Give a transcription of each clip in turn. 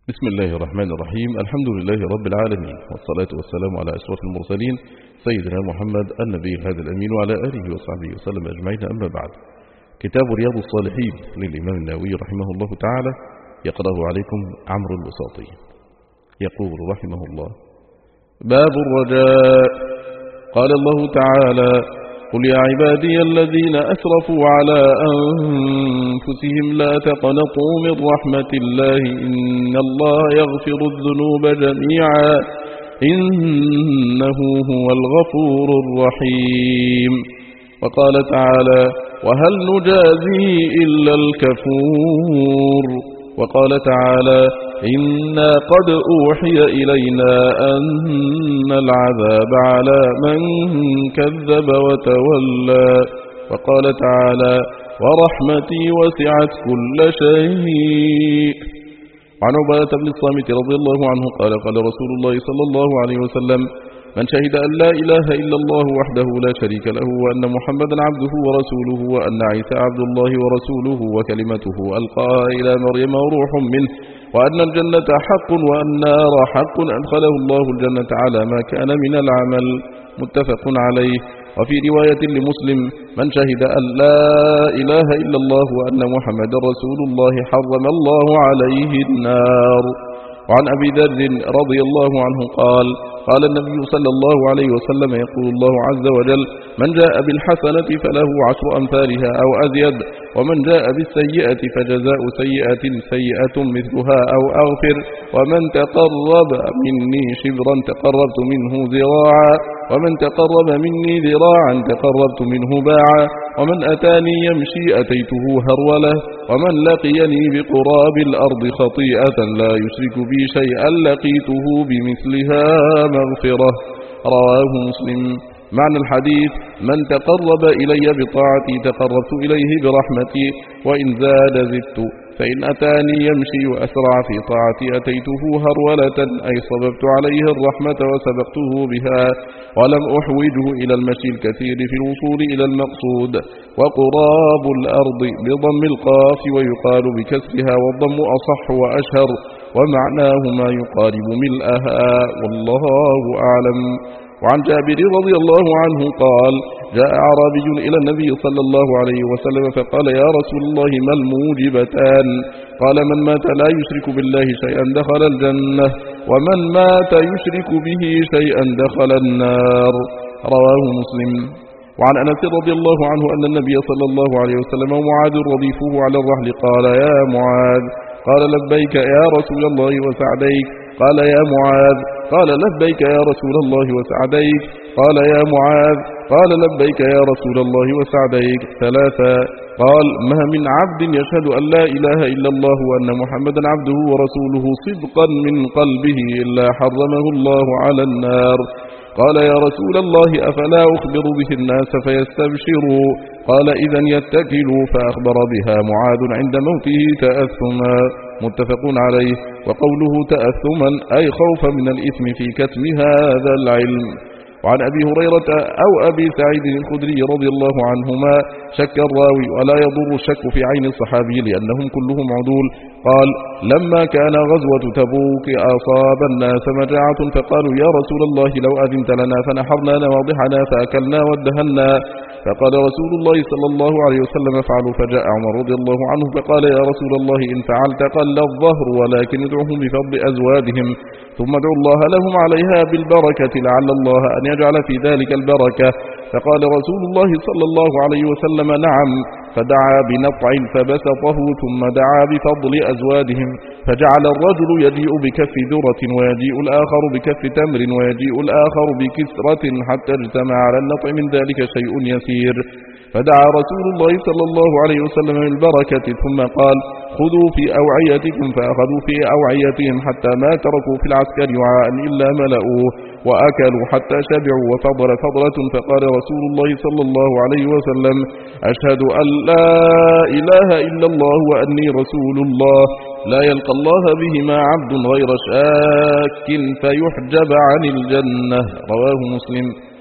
بسم الله الرحمن الرحيم. الحمد لله رب العالمين، والصلاة والسلام على أشرف المرسلين سيدنا محمد النبي الهادي الأمين وعلى آله وصحبه وسلم أجمعين. أما بعد، كتاب رياض الصالحين للإمام النووي رحمه الله تعالى يقرأه عليكم عمرو البساطي. يقول رحمه الله: باب الرجاء. قال الله تعالى: قل يا عبادي الذين أسرفوا على أنفسهم لا تقنطوا من رحمة الله إن الله يغفر الذنوب جميعا إنه هو الغفور الرحيم. وقال تعالى: وهل نجازي إلا الكفور. وقال تعالى: إنا قد أوحي إلينا أن العذاب على من كذب وتولى. وقال تعالى: ورحمتي وسعت كل شيء. عن عبادة بن الصامت رضي الله عنه قال: قال رسول الله صلى الله عليه وسلم: من شهد أن لا إله إلا الله وحده لا شريك له وأن محمدا عبده ورسوله وأن عيسى عبد الله ورسوله وكلمته ألقاها إلى مريم وروح منه وأن الجنة حق وأن النار حق أدخله الله الجنة على ما كان من العمل. متفق عليه. وفي رواية لمسلم: من شهد أن لا إله إلا الله وأن محمدا رسول الله حرم الله عليه النار. وعن أبي ذر رضي الله عنه قال: قال النبي صلى الله عليه وسلم: يقول الله عز وجل: من جاء بالحسنة فله 10 أمثالها أو أزيد، ومن جاء بالسيئة فجزاء سيئة سيئة مثلها أو أغفر، ومن تقرب مني شبرا تقربت منه ذراعا، ومن تقرب مني ذراعا تقربت منه باعا، ومن أتاني يمشي أتيته هرولة، ومن لقيني بقراب الأرض خطيئة لا يشرك بي شيئا لقيته بمثلها مغفرة. رواه مسلم. معنى الحديث: من تقرب إلي بطاعتي تقربت إليه برحمتي، وإن زاد زدت، فإن أتاني يمشي وأسرع في طاعتي أتيته هرولة، أي صببت عليه الرحمة وسبقته بها، ولم أحوجه إلى المشي الكثير في الوصول إلى المقصود. وقراب الأرض بضم القاف ويقال بكسرها، والضم أصح وأشهر، ومعناه ما يقارب ملئها، والله أعلم. وعن جابر رضي الله عنه قال: جاء أعرابي إلى النبي صلى الله عليه وسلم فقال: يا رسول الله ما الموجبتان؟ قال: من مات لا يشرك بالله شيئا دخل الجنة، ومن مات يشرك به شيئا دخل النار. رواه مسلم. وعن أنس رضي الله عنه أن النبي صلى الله عليه وسلم ومعاذ رديفه على الرحل قال: يا معاذ. قال: لبيك يا رسول الله وسعديك. قال: يا معاذ. قال: لبيك يا رسول الله وسعديك. قال: يا معاذ. قال: لبيك يا رسول الله وسعديك. 3. قال: ما من عبد يشهد أن لا إله إلا الله وأن محمدا عبده ورسوله صدقا من قلبه إلا حرمه الله على النار. قال: يا رسول الله أفلا أخبر به الناس فيستبشروا؟ قال: إذن يتكلوا. فأخبر بها معاذ عند موته تأثما. متفق عليه. وقوله تأثما أي خوفا من الإثم في كتم هذا العلم. وعن أبي هريرة أو أبي سعيد الخدري رضي الله عنهما شك الراوي، ولا يضر الشك في عين الصحابي لأنهم كلهم عدول. قال: لما كان غزوة تبوك أصاب الناس مجاعة فقالوا: يا رسول الله لو أذنت لنا فنحرنا نواضحنا فأكلنا وادهنا. فقال رسول الله صلى الله عليه وسلم: افعلوا. فجاء عمر رضي الله عنه فقال: يا رسول الله إن فعلت قل الظهر، ولكن ادعهم بفضل أزوادهم، ثم ادعوا الله لهم عليها بالبركة لعل الله أن يجعل في ذلك البركة. فقال رسول الله صلى الله عليه وسلم: نعم. فدعا بنطع فبسطه، ثم دعا بفضل أزوادهم، فجعل الرجل يجيء بكف ذرة ويجيء الآخر بكف تمر ويجيء الآخر بكسرة حتى اجتمع على النطع من ذلك شيء يسير. فدعا رسول الله صلى الله عليه وسلم بالبركة، ثم قال: خذوا في أوعيتكم. فأخذوا في أوعيتهم حتى ما تركوا في العسكر وعاء إلا ملأوه، وأكلوا حتى شبعوا. وفضل فضلة، فقال رسول الله صلى الله عليه وسلم: أشهد أن لا إله إلا الله وأني رسول الله، لا يلقى الله بهما عبد غير شاك فيحجب عن الجنة. رواه مسلم.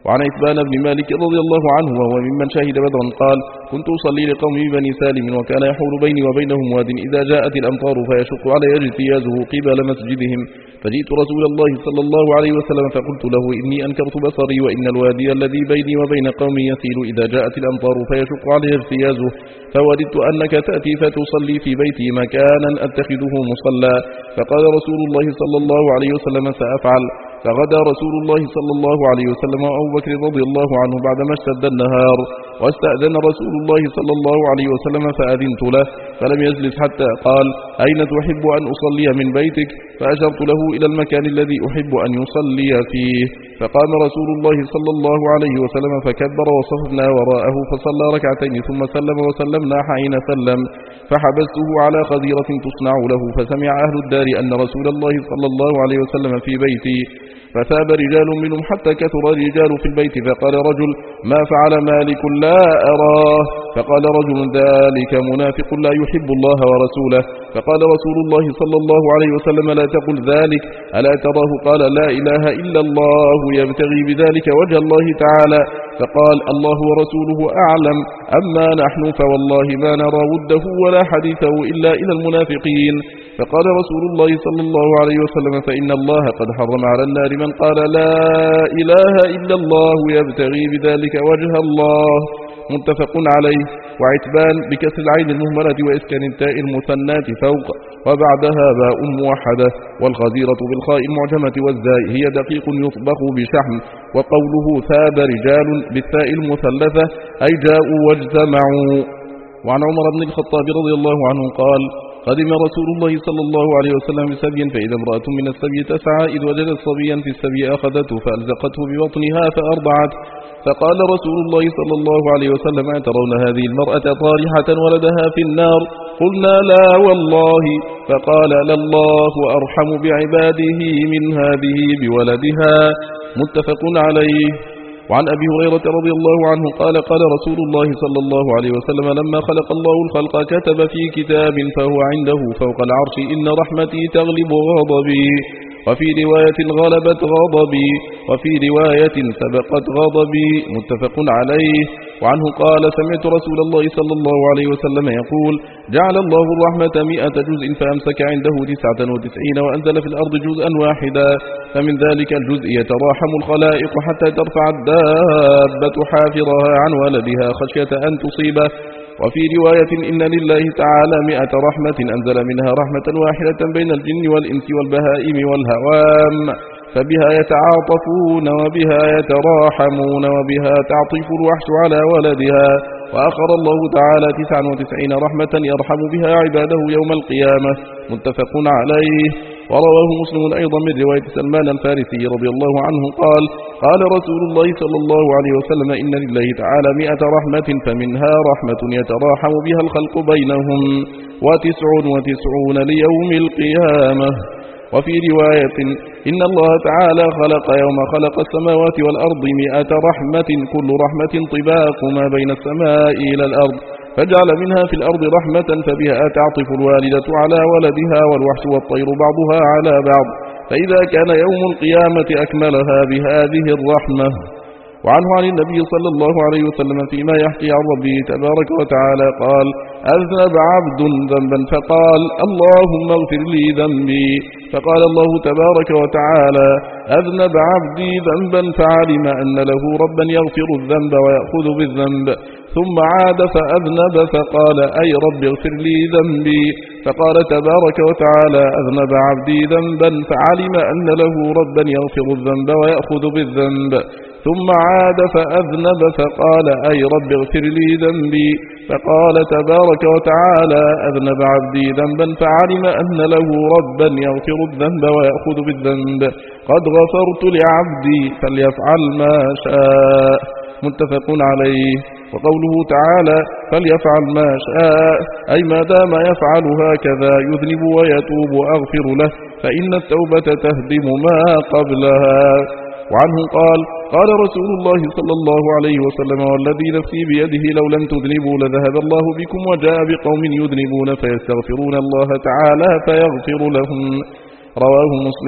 وعن عتبان بن مالك رضي الله عنه وهو ممن شهد بدرا قال: كنت أصلي لقوم بني سالم وكان يحول بيني وبينهم واد إذا جاءت الأمطار فيشق علي اجتيازه قبل مسجدهم، فجئت رسول الله صلى الله عليه وسلم فقلت له: إني أنكرت بصري وإن الوادي الذي بيني وبين قومي يسيل إذا جاءت الأمطار فيشق علي اجتيازه، فوددت أنك تأتي فتصلي في بيتي مكانا أتخذه مصلى. فقال رسول الله صلى الله عليه وسلم: سأفعل. فغدا رسول الله صلى الله عليه وسلم وأبو بكر رضي الله عنه بعدما اشتد النهار، واستأذن رسول الله صلى الله عليه وسلم فأذنت له، فلم يجلس حتى قال: أين تحب أن أصلي من بيتك؟ فأشرت له إلى المكان الذي أحب أن يصلي فيه، فقام رسول الله صلى الله عليه وسلم فكبر وصفنا وراءه فصلى ركعتين ثم سلم وسلمنا حين سلم، فحبسته على خذيرة تصنع له، فسمع أهل الدار أن رسول الله صلى الله عليه وسلم في بيتي، فثاب رجال منهم حتى كثر الرجال في البيت، فقال رجل: ما فعل مالك لا أراه؟ فقال رجل: ذلك منافق لا يحب الله ورسوله. فقال رسول الله صلى الله عليه وسلم: لا تقل ذلك، ألا تراه قال: لا إله إلا الله يبتغي بذلك وجه الله تعالى؟ فقال: الله ورسوله أعلم، أما نحن فوالله ما نرى وده ولا حديثه إلا إلى المنافقين. فقال رسول الله صلى الله عليه وسلم: فإن الله قد حرم على النار من قال لا إله إلا الله يبتغي بذلك وجه الله، متفق عليه. وعتبان بكسر العين المهملة وإسكان التاء المثنات فوق وبعدها باء موحدة، والخزيرة بالخاء المعجمة والزاء هي دقيق يطبخ بشحم. وقوله ثاب رجال بالثاء المثلثة أي جاءوا واجتمعوا. وعن عمر بن الخطاب رضي الله عنه قال: قدم رسول الله صلى الله عليه وسلم بسبي، فإذا امرأة من السبي تسعى، إذ وجدت صبيا في السبي أخذته فألزقته ببطنها فأرضعت، فقال رسول الله صلى الله عليه وسلم: أترون هذه المرأة طارحة ولدها في النار؟ قلنا: لا والله. فقال: لله أرحم بعباده من هذه بولدها، متفق عليه. وعن أبي هريرة رضي الله عنه قال: قال رسول الله صلى الله عليه وسلم: لما خلق الله الخلق كتب في كتاب فهو عنده فوق العرش: إن رحمتي تغلب غضبي، وفي رواية غلبت غضبي، وفي رواية سبقت غضبي، متفق عليه. وعنه قال: سمعت رسول الله صلى الله عليه وسلم يقول: جعل الله الرحمة 100 جزء فأمسك عنده 99 وأنزل في الأرض جزءا واحدا، فمن ذلك الجزء يتراحم الخلائق حتى ترفع الدابة حافرها عن ولدها خشية أن تصيبه. وفي رواية: إن لله تعالى 100 رحمة أنزل منها رحمة واحدة بين الجن والإنس والبهائم والهوام، فبها يتعاطفون وبها يتراحمون وبها تعطف الوحش على ولدها. وآخر الله تعالى 99 رحمة يرحم بها عباده يوم القيامة، متفق عليه. ورواه مسلم أيضا من رواية سلمان الفارسي رضي الله عنه قال: قال رسول الله صلى الله عليه وسلم: إن لله تعالى 100 رحمة، فمنها رحمة يتراحم بها الخلق بينهم، 99 ليوم القيامة. وفي رواية: إن الله تعالى خلق يوم خلق السماوات والأرض 100 رحمة، كل رحمة طباق ما بين السماء إلى الأرض، فجعل منها في الأرض رحمة فبها تعطف الوالدة على ولدها والوحش والطير بعضها على بعض، فإذا كان يوم القيامة أكملها بهذه الرحمة. وعنه عن النبي صلى الله عليه وسلم فيما يحكي عن ربه تبارك وتعالى قال: أذنب عبد ذنبا فقال: اللهم اغفر لي ذنبي، فقال الله تبارك وتعالى: أذنب عبدي ذنبا فعلم أن له ربا يغفر الذنب ويأخذ بالذنب، ثم عاد فأذنب فقال: أي رب اغفر لي ذنبي، فقال تبارك وتعالى: أذنب عبدي ذنبا فعلم أن له ربا يغفر الذنب ويأخذ بالذنب، ثم عاد فأذنب فقال: أي رب اغفر لي ذنبي، فقال تبارك وتعالى: أذنب عبدي ذنبا فعلم أن له ربا يغفر الذنب ويأخذ بالذنب، قد غفرت لعبدي فليفعل ما شاء، متفق عليه. وقوله تعالى: فليفعل ما شاء، أي ما دام يفعل هكذا يذنب ويتوب أغفر له، فإن التوبة تهدم ما قبلها. وعنه قال: قال رسول الله صلى الله عليه وسلم: والذي نفسي بيده لو لم تذنبوا لذهب الله بكم وجاء بقوم يذنبون فيستغفرون الله تعالى فيغفر لهم، رواه مسلم.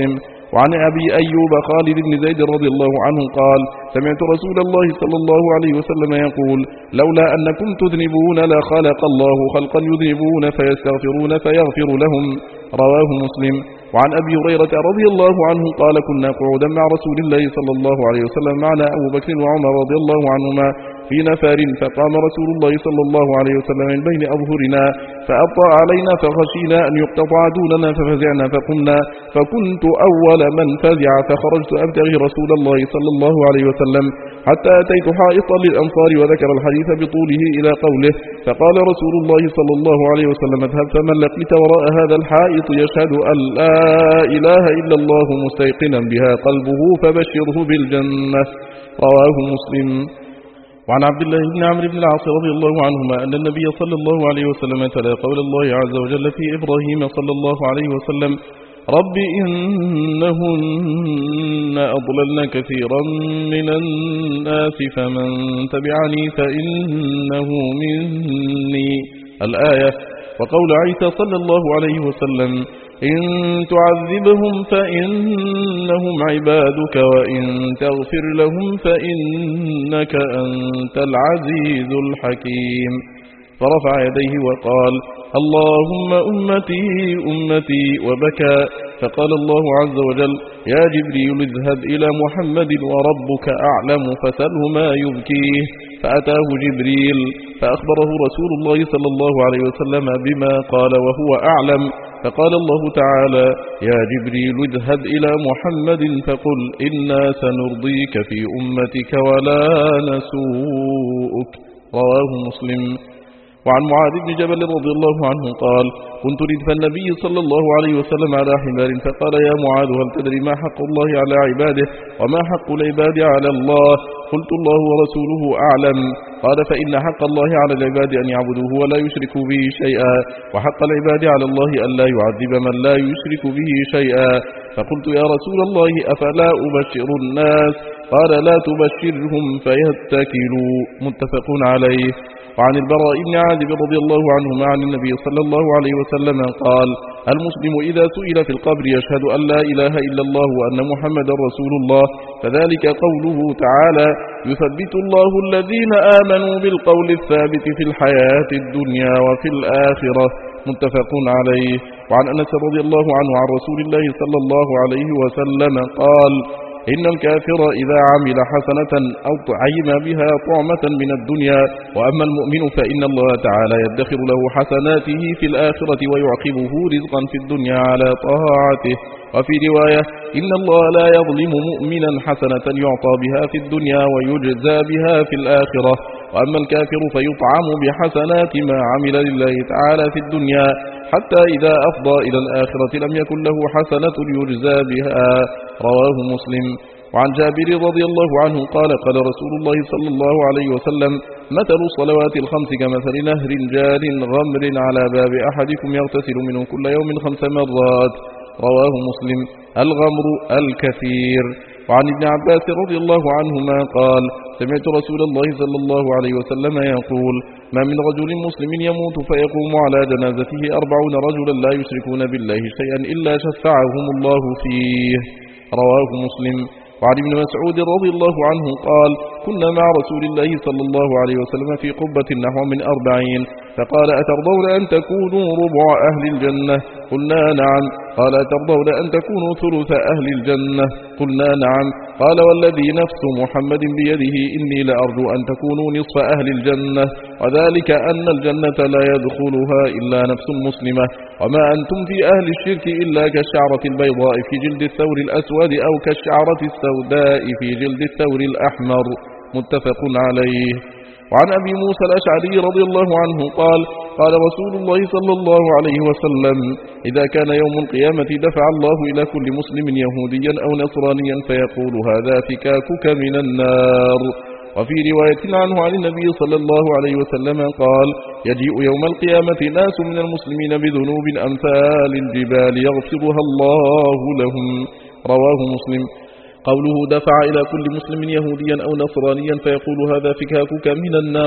وعن أبي أيوب خالد بن زيد رضي الله عنه قال سمعت رسول الله صلى الله عليه وسلم يقول لولا أنكم تذنبون لخلق الله خلقا يذنبون فيستغفرون فيغفر لهم. رواه مسلم. وعن أبي هريرة رضي الله عنه قال كنا قعودا مع رسول الله صلى الله عليه وسلم معنا أبو بكر وعمر رضي الله عنهما في نفر فقام رسول الله صلى الله عليه وسلم من بين أظهرنا فأبطأ علينا فخشينا أن يقتطع دوننا ففزعنا فقمنا فكنت أول من فزع فخرجت أبتغي رسول الله صلى الله عليه وسلم حتى أتيت حائطا للأنصار وذكر الحديث بطوله إلى قوله فقال رسول الله صلى الله عليه وسلم اذهب فمن لقيت وراء هذا الحائط يشهد أن لا إله إلا الله مستيقنا بها قلبه فبشره بالجنة. رواه مسلم. وعن عبد الله بن عمرو بن العاص رضي الله عنهما أن النبي صلى الله عليه وسلم تلا قول الله عز وجل في إبراهيم صلى الله عليه وسلم رب إنهن أضللن كثيرا من الناس فمن تبعني فإنه مني الآية. وقول عيسى صلى الله عليه وسلم إن تعذبهم فإنهم عبادك وإن تغفر لهم فإنك أنت العزيز الحكيم. فرفع يديه وقال اللهم أمتي أمتي وبكى. فقال الله عز وجل يا جبريل اذهب إلى محمد وربك أعلم فسأله ما يبكيه. فأتاه جبريل فأخبره رسول الله صلى الله عليه وسلم بما قال وهو أعلم. فقال الله تعالى يا جبريل اذهب إلى محمد فقل إنا سنرضيك في أمتك ولا نسوءك. رواه مسلم. وعن معاذ بن جبل رضي الله عنه قال كنت ردف النبي صلى الله عليه وسلم على حمار فقال يا معاذ هل تدري ما حق الله على عباده وما حق العباد على الله؟ قلت الله ورسوله أعلم. قال فإن حق الله على العباد أن يعبدوه ولا يشركوا به شيئا وحق العباد على الله أن لا يعذب من لا يشرك به شيئا. فقلت يا رسول الله أفلا أبشر الناس؟ قال لا تبشرهم فيتكلوا. متفق عليه. وعن البراء بن عازب رضي الله عنهما عن النبي صلى الله عليه وسلم قال المسلم إذا سئل في القبر يشهد أن لا إله إلا الله وأن محمدا رسول الله فذلك قوله تعالى يثبت الله الذين آمنوا بالقول الثابت في الحياة الدنيا وفي الآخرة. متفق عليه. وعن أنس رضي الله عنه عن رسول الله صلى الله عليه وسلم قال إن الكافر إذا عمل حسنة أو طعم بها طعمة من الدنيا وأما المؤمن فإن الله تعالى يدخر له حسناته في الآخرة ويعقبه رزقا في الدنيا على طاعته. وفي رواية إن الله لا يظلم مؤمنا حسنة يعطى بها في الدنيا ويجزى بها في الآخرة وأما الكافر فيطعم بحسنات ما عمل لله تعالى في الدنيا حتى إذا أفضى إلى الآخرة لم يكن له حسنة يجزى بها. رواه مسلم. وعن جابر رضي الله عنه قال قال رسول الله صلى الله عليه وسلم مثل الصلوات الخمس كمثل نهر جار غمر على باب أحدكم يغتسل منه كل يوم 5 مرات. رواه مسلم. الغمر الكثير. وعن ابن عباس رضي الله عنهما قال سمعت رسول الله صلى الله عليه وسلم يقول ما من رجل مسلم يموت فيقوم على جنازته 40 رجلا لا يشركون بالله شيئا إلا شفعهم الله فيه. رواه مسلم. وعن ابن مسعود رضي الله عنه قال كنا مع رسول الله صلى الله عليه وسلم في قبة نحو من 40 فقال أترضون أن تكونوا ربع أهل الجنة؟ قلنا نعم. قال أترضون أن تكونوا ثلث أهل الجنة؟ قلنا نعم. قال والذي نفس محمد بيده إني لأرجو أن تكونوا نصف أهل الجنة وذلك أن الجنة لا يدخلها إلا نفس مسلمة وما أنتم في أهل الشرك إلا كالشعرة البيضاء في جلد الثور الأسود أو كالشعرة السوداء في جلد الثور الأحمر. متفق عليه. وعن أبي موسى الأشعري رضي الله عنه قال قال رسول الله صلى الله عليه وسلم إذا كان يوم القيامة دفع الله إلى كل مسلم يهوديا أو نصرانيا فيقول هذا فكاكك من النار. وفي رواية عنه عن النبي صلى الله عليه وسلم قال يجيء يوم القيامة ناس من المسلمين بذنوب أمثال الجبال يغفرها الله لهم. رواه مسلم. قوله دفع إلى كل مسلم يهوديا أو نصرانيا فيقول هذا فكاكك من النار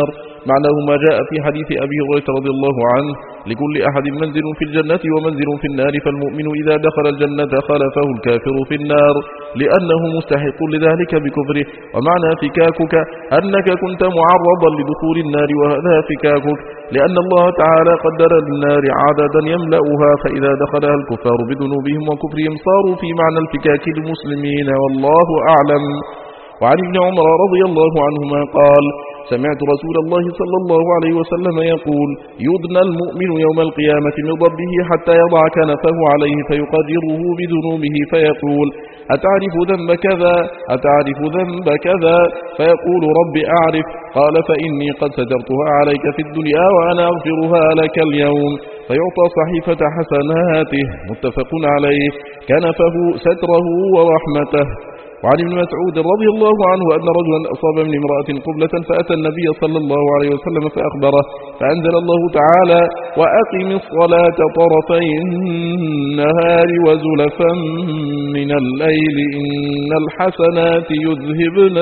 معناه ما جاء في حديث أبي هريرة رضي الله عنه: لكل أحد منزل في الجنة ومنزل في النار، فالمؤمن إذا دخل الجنة خلفه الكافر في النار لأنه مستحق لذلك بكفره. ومعنى فكاكك أنك كنت معرضا لدخول النار، وهذا فكاكك لأن الله تعالى قدر للنار عددا يملأها، فإذا دخلها الكفار بذنوبهم وكفرهم صاروا في معنى الفكاك المسلمين، والله أعلم. وعن ابن عمر رضي الله عنهما قال: سمعت رسول الله صلى الله عليه وسلم يقول: يدنى المؤمن يوم القيامة من ربه حتى يضع كنفه عليه فيقدره بذنوبه فيقول: أتعرف ذنب كذا؟ أتعرف ذنب كذا؟ فيقول: رب أعرف. قال: فإني قد سترتها عليك في الدنيا وأنا أغفرها لك اليوم. فيعطى صحيفة حسناته. متفق عليه. كنفه ستره ورحمته. وعن ابن مسعود رضي الله عنه أن رجلا أصاب من امرأة قبلة فأتى النبي صلى الله عليه وسلم فأخبره، فأنزل الله تعالى: وأقم الصلاة طرفي النهار وزلفا من الليل إن الحسنات يذهبن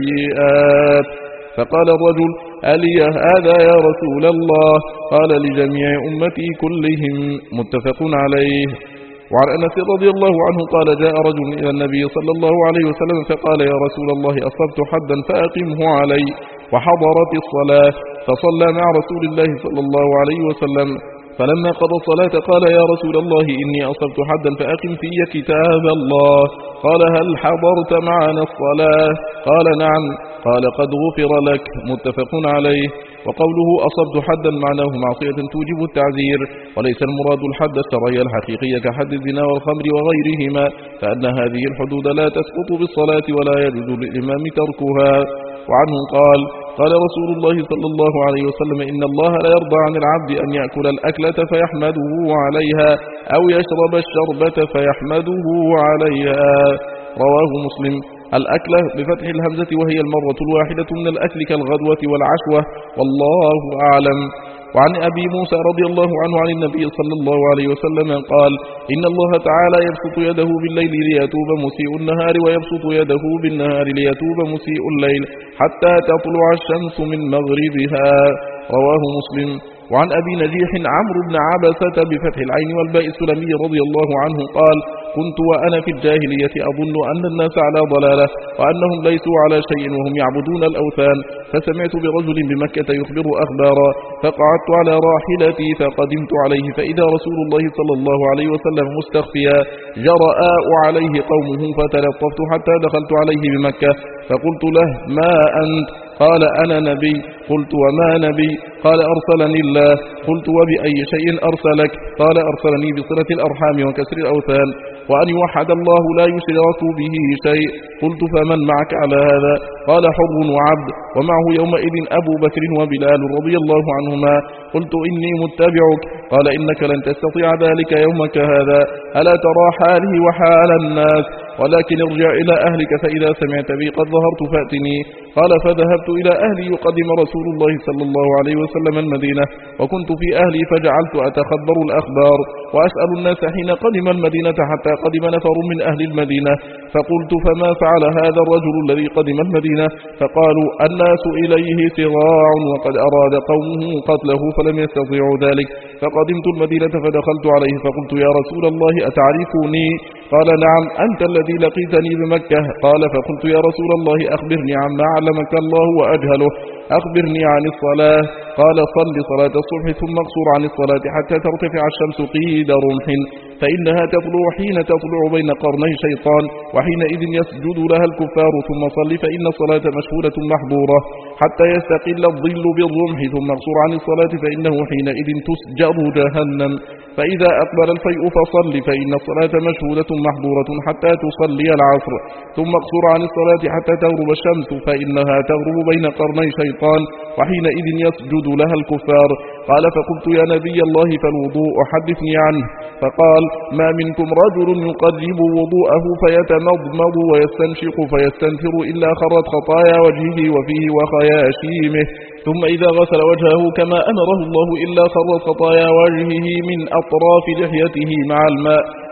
السيئات. فقال الرجل: ألي هذا يا رسول الله؟ قال: لجميع أمتي كلهم. متفق عليه. وعن أنس رضي الله عنه قال: جاء رجل إلى النبي صلى الله عليه وسلم فقال: يا رسول الله أصبت حدا فأقمه علي. وحضرت الصلاة فصلى مع رسول الله صلى الله عليه وسلم، فلما قضى الصلاة قال: يا رسول الله إني أصبت حدا فأقم في كتاب الله. قال: هل حضرت معنا الصلاة؟ قال: نعم. قال: قد غفر لك. متفق عليه. وقوله أصبت حدا معناه معصية توجب التعزير، وليس المراد الحد الشرعي الحقيقي كحد الزنا والخمر وغيرهما، فأن هذه الحدود لا تسقط بالصلاة ولا يجوز للإمام تركها. وعنه قال: قال رسول الله صلى الله عليه وسلم: إن الله لا يرضى عن العبد أن يأكل الأكلة فيحمده عليها أو يشرب الشربة فيحمده عليها. رواه مسلم. الأكلة بفتح الهمزة وهي المرة الواحدة من الأكل كالغدوة والعشوة، والله أعلم. وعن أبي موسى رضي الله عنه عن النبي صلى الله عليه وسلم قال: إن الله تعالى يبسط يده بالليل ليتوب مسيء النهار، ويبسط يده بالنهار ليتوب مسيء الليل حتى تطلع الشمس من مغربها. رواه مسلم. وعن أبي نجيح عمرو بن عبسة بفتح العين والباء السلمي رضي الله عنه قال: كنت وأنا في الجاهلية أظن أن الناس على ضلالة وأنهم ليسوا على شيء وهم يعبدون الأوثان، فسمعت برجل بمكة يخبر أخبارا، فقعدت على راحلتي فقدمت عليه فإذا رسول الله صلى الله عليه وسلم مستخفيا، جرأ عليه قومه فتلطفت حتى دخلت عليه بمكة، فقلت له: ما أنت؟ قال: أنا نبي. قلت: وما نبي؟ قال: أرسلني الله. قلت: وبأي شيء أرسلك؟ قال: أرسلني بصلة الأرحام وكسر الأوثان وأن يوحد الله لا يشرك به شيء. قلت: فمن معك على هذا؟ قال: حر وعبد، ومعه يومئذ أبو بكر وبلال رضي الله عنهما. قلت: إني متبعك. قال: إنك لن تستطيع ذلك يومك هذا، ألا ترى حالي وحال الناس؟ ولكن ارجع إلى أهلك فإذا سمعت بي قد ظهرت فأتني. قال: فذهبت إلى أهلي يقدم رسول الله صلى الله عليه وسلم المدينة، وكنت في أهلي فجعلت أتخبر الأخبار وأسأل الناس حين قدم المدينة حتى قدم نفر من أهل المدينة، فقلت: فما فعل هذا الرجل الذي قدم المدينة؟ فقالوا: الناس إليه صراع وقد أراد قومه قتله فلم يستطيعوا ذلك، فقدمت المدينة فدخلت عليه فقلت: يا رسول الله أتعرفني؟ قال: نعم، أنت الذي لقيتني بمكة. قال: فقلت: يا رسول الله أخبرني عما علمك الله وأجهله، أخبرني عن الصلاة. قال: صل صلاة الصبح ثم اقصر عن الصلاة حتى ترتفع الشمس قيد رمح، فإنها تطلع حين تطلع بين قرني شيطان، وحينئذ يسجد لها الكفار، ثم صل فإن الصلاة مشهودة محظورة حتى يستقل الظل بالرمح، ثم اقصر عن الصلاة فإنه حينئذ تسجر جهنم، فإذا أقبل الفيء فصل فإن الصلاة مشهودة محظورة حتى تصلي العصر، ثم اقصر عن الصلاة حتى تغرب الشمس فإنها تغرب بين قرني شيطان، وحينئذ يسجد لها الكفار. قال: فقلت: يا نبي الله فالوضوء حدثني عنه. فقال: ما منكم رجل يقرب وضوءه فيتمضمض ويستنشق فيستنثر إلا خرت خطايا وجهه وفيه وخياشيمه، ثم إذا غسل وجهه كما أمره الله إلا خرت خطايا وجهه من أطراف لحيته مع الماء،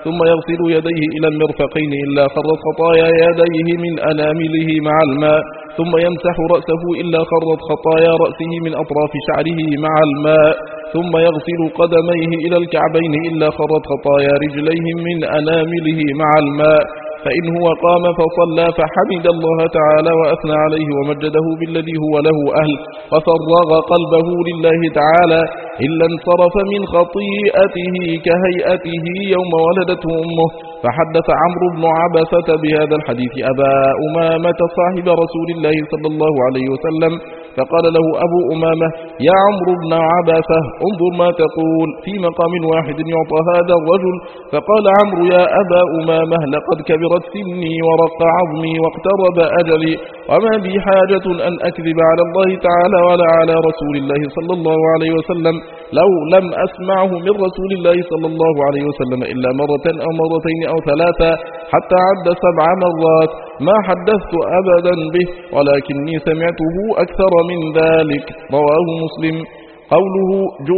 ثم يغسل يديه إلى المرفقين إلا خرت خطايا يديه من أنامله مع الماء، ثم يمسح رأسه إلا خرت خطايا رأسه من أطراف شعره مع الماء، ثم يغسل قدميه إلى الكعبين إلا خرت خطايا رجليه من أنامله مع الماء. فإن هو قام فصلى فحمد الله تعالى وأثنى عليه ومجده بالذي هو له أهل، ففرغ قلبه لله تعالى، إلا انصرف من خطيئته كهيئته يوم ولدته أمه. فحدث عمرو بن عبسة بهذا الحديث أبا أمامة صاحب رسول الله صلى الله عليه وسلم، فقال له أبو أمامة: يا عمرو بن عبسة، انظر ما تقول في مقام واحد يعطى هذا الرجل. فقال عمرو: يا أبا أمامة، لقد كبرت سني ورق عظمي واقترب أجلي، وما بي حاجة أن أكذب على الله تعالى ولا على رسول الله صلى الله عليه وسلم، لو لم أسمعه من رسول الله صلى الله عليه وسلم إلا مرة أو مرتين أو ثلاثة حتى عد 7 مرات، ما حدثت أبدا به، ولكني سمعته أكثر من ذلك. رواه مسلم. قوله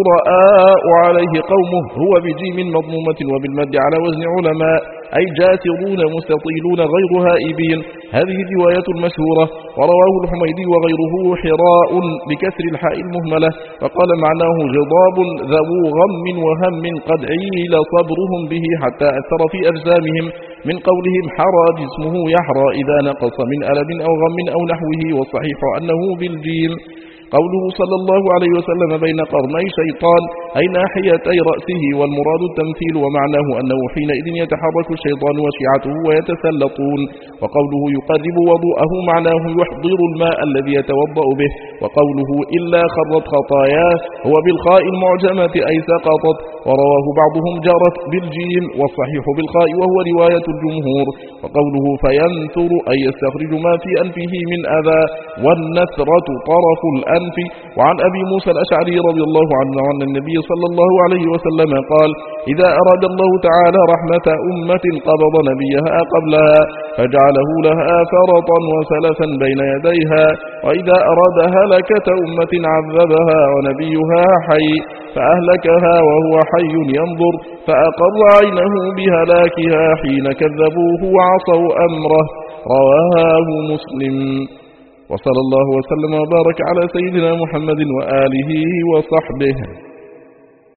جرآء عليه قومه هو بجيم مضمومة وبالمد على وزن علماء، أي جاسرون مستطيلون غير هائبين. هذه الرواية المشهورة، ورواه الحميدي وغيره حراء بكسر الحاء المهملة، وقال معناه غضاب ذو غم وهم قد عيل صبرهم به حتى أثر في أجسامهم، من قولهم حرى جسمه يحرى إذا نقص من ألم أو غم أو نحوه، والصحيح أنه بالجيم. قوله صلى الله عليه وسلم بين قرني شيطان، أي ناحيتي رأسه، والمراد التمثيل، ومعناه أنه حينئذ يتحرك الشيطان وشيعته ويتسلطون. وقوله يقرب وضوءه معناه يحضر الماء الذي يتوضأ به. وقوله إلا خرت خطاياه هو بالخاء المعجمة أي سقطت، ورواه بعضهم جرت بالجيم، والصحيح بالخاء وهو رواية الجمهور. وقوله فينثر أي يستخرج ما في أنفه من أذى، والنثرة طرف الأنف. وعن أبي موسى الأشعري رضي الله عنه عن النبي صلى الله عليه وسلم قال: إذا أراد الله تعالى رحمة أمة قبض نبيها قبلها فجعله لها فرطا وسلفا بين يديها، وإذا أراد هلكة أمة عذبها ونبيها حي فأهلكها وهو حي ينظر، فأقر عينه بهلاكها حين كذبوه وعصوا أمره. رواه مسلم. وصلى الله وسلم وبارك على سيدنا محمد وآله وصحبه.